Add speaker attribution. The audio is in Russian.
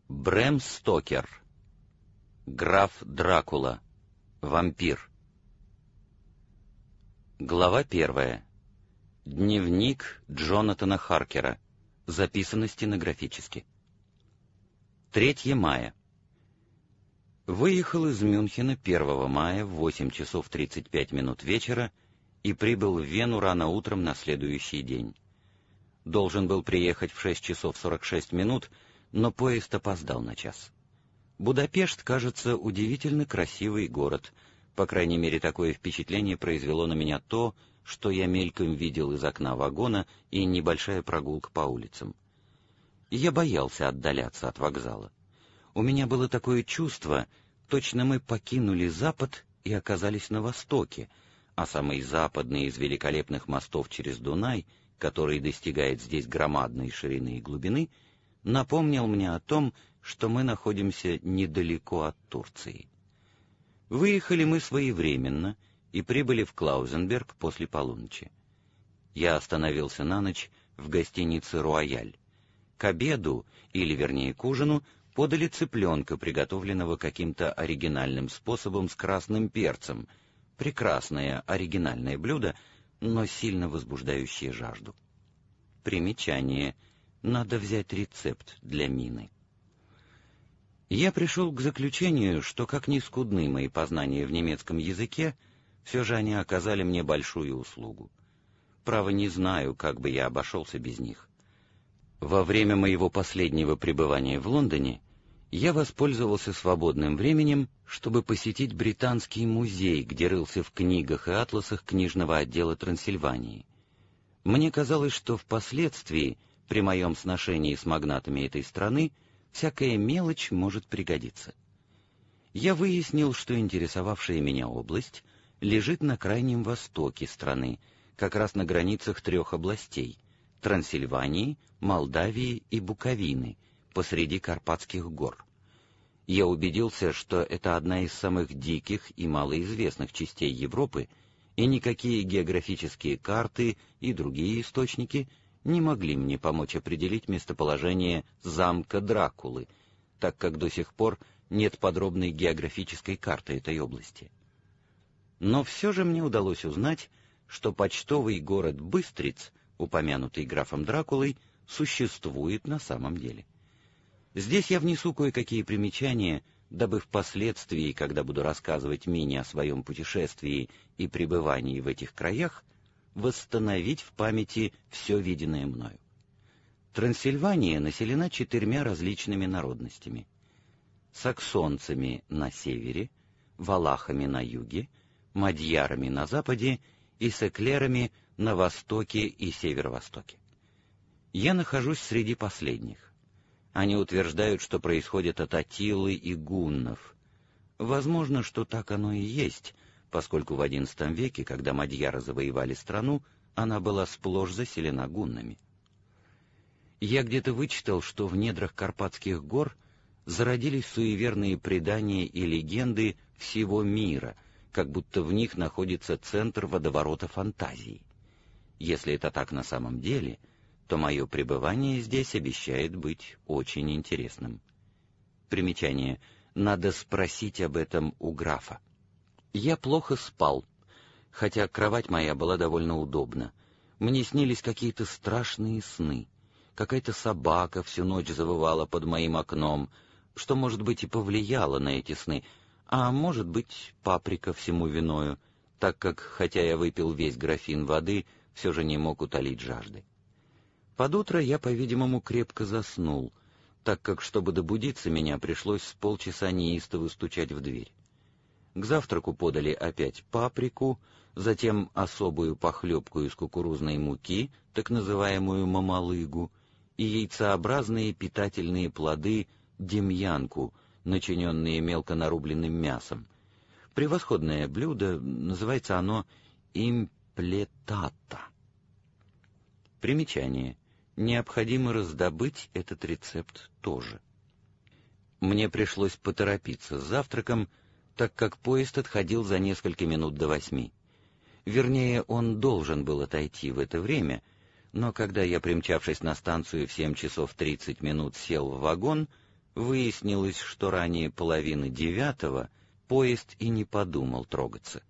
Speaker 1: Брэм Стокер. Граф Дракула. Вампир. Глава 1. Дневник Джонатана Харкера. Записано стенографически. 3 мая. Выехал из Мюнхена 1 мая в 8 часов 35 минут вечера и прибыл в Вену рано утром на следующий день. Должен был приехать в 6 часов 46 минут, но поезд опоздал на час. Будапешт, кажется, удивительно красивый город. По крайней мере, такое впечатление произвело на меня то, что я мельком видел из окна вагона и небольшая прогулка по улицам. Я боялся отдаляться от вокзала. У меня было такое чувство, точно мы покинули Запад и оказались на Востоке, а самый западный из великолепных мостов через Дунай, который достигает здесь громадной ширины и глубины, напомнил мне о том, что мы находимся недалеко от Турции. Выехали мы своевременно и прибыли в Клаузенберг после полуночи. Я остановился на ночь в гостинице «Рояль». К обеду, или вернее к ужину, подали цыпленка, приготовленного каким-то оригинальным способом с красным перцем. Прекрасное оригинальное блюдо, но сильно возбуждающее жажду. Примечание. Надо взять рецепт для Мины. Я пришел к заключению, что, как ни скудны мои познания в немецком языке, все же они оказали мне большую услугу. Право, не знаю, как бы я обошелся без них. Во время моего последнего пребывания в Лондоне я воспользовался свободным временем, чтобы посетить Британский музей, где рылся в книгах и атласах книжного отдела Трансильвании. Мне казалось, что впоследствии, при моем сношении с магнатами этой страны, всякая мелочь может пригодиться. Я выяснил, что интересовавшая меня область лежит на крайнем востоке страны, как раз на границах 3 областей — Трансильвании, Молдавии и Буковины, посреди Карпатских гор. Я убедился, что это одна из самых диких и малоизвестных частей Европы, и никакие географические карты и другие источники не могли мне помочь определить местоположение замка Дракулы, так как до сих пор нет подробной географической карты этой области. Но все же мне удалось узнать, что почтовый город Быстриц, упомянутый графом Дракулой, существует на самом деле. Здесь я внесу кое-какие примечания, дабы впоследствии, когда буду рассказывать Мине о своем путешествии и пребывании в этих краях, восстановить в памяти все виденное мною. Трансильвания населена 4 различными народностями: саксонцами на севере, валахами на юге, мадьярами на западе и секлерами на востоке и северо-востоке. Я нахожусь среди последних. Они утверждают, что происходят от Аттилы и гуннов. Возможно, что так оно и есть, поскольку в XI веке, когда мадьяры завоевали страну, она была сплошь заселена гуннами. Я где-то вычитал, что в недрах Карпатских гор зародились суеверные предания и легенды всего мира, как будто в них находится центр водоворота фантазии. Если это так на самом деле, то мое пребывание здесь обещает быть очень интересным. Примечание. Надо спросить об этом у графа. Я плохо спал, хотя кровать моя была довольно удобна. Мне снились какие-то страшные сны. Какая-то собака всю ночь завывала под моим окном, что, может быть, и повлияло на эти сны, а может быть, паприка всему виною, так как, хотя я выпил весь графин воды, все же не мог утолить жажды. Под утро я, по-видимому, крепко заснул, так как, чтобы добудиться, меня пришлось с полчаса неистово стучать в дверь. К завтраку подали опять паприку, затем особую похлебку из кукурузной муки, так называемую мамалыгу, и яйцеобразные питательные плоды демьянку, начиненные мелко нарубленным мясом. Превосходное блюдо, называется оно имплетата. Примечание. Необходимо раздобыть этот рецепт тоже. Мне пришлось поторопиться с завтраком, так как поезд отходил за несколько минут до 8. Вернее, он должен был отойти в это время, но когда я, примчавшись на станцию в 7 часов 30 минут, сел в вагон, Выяснилось, что ранее половины 9 поезд и не подумал трогаться.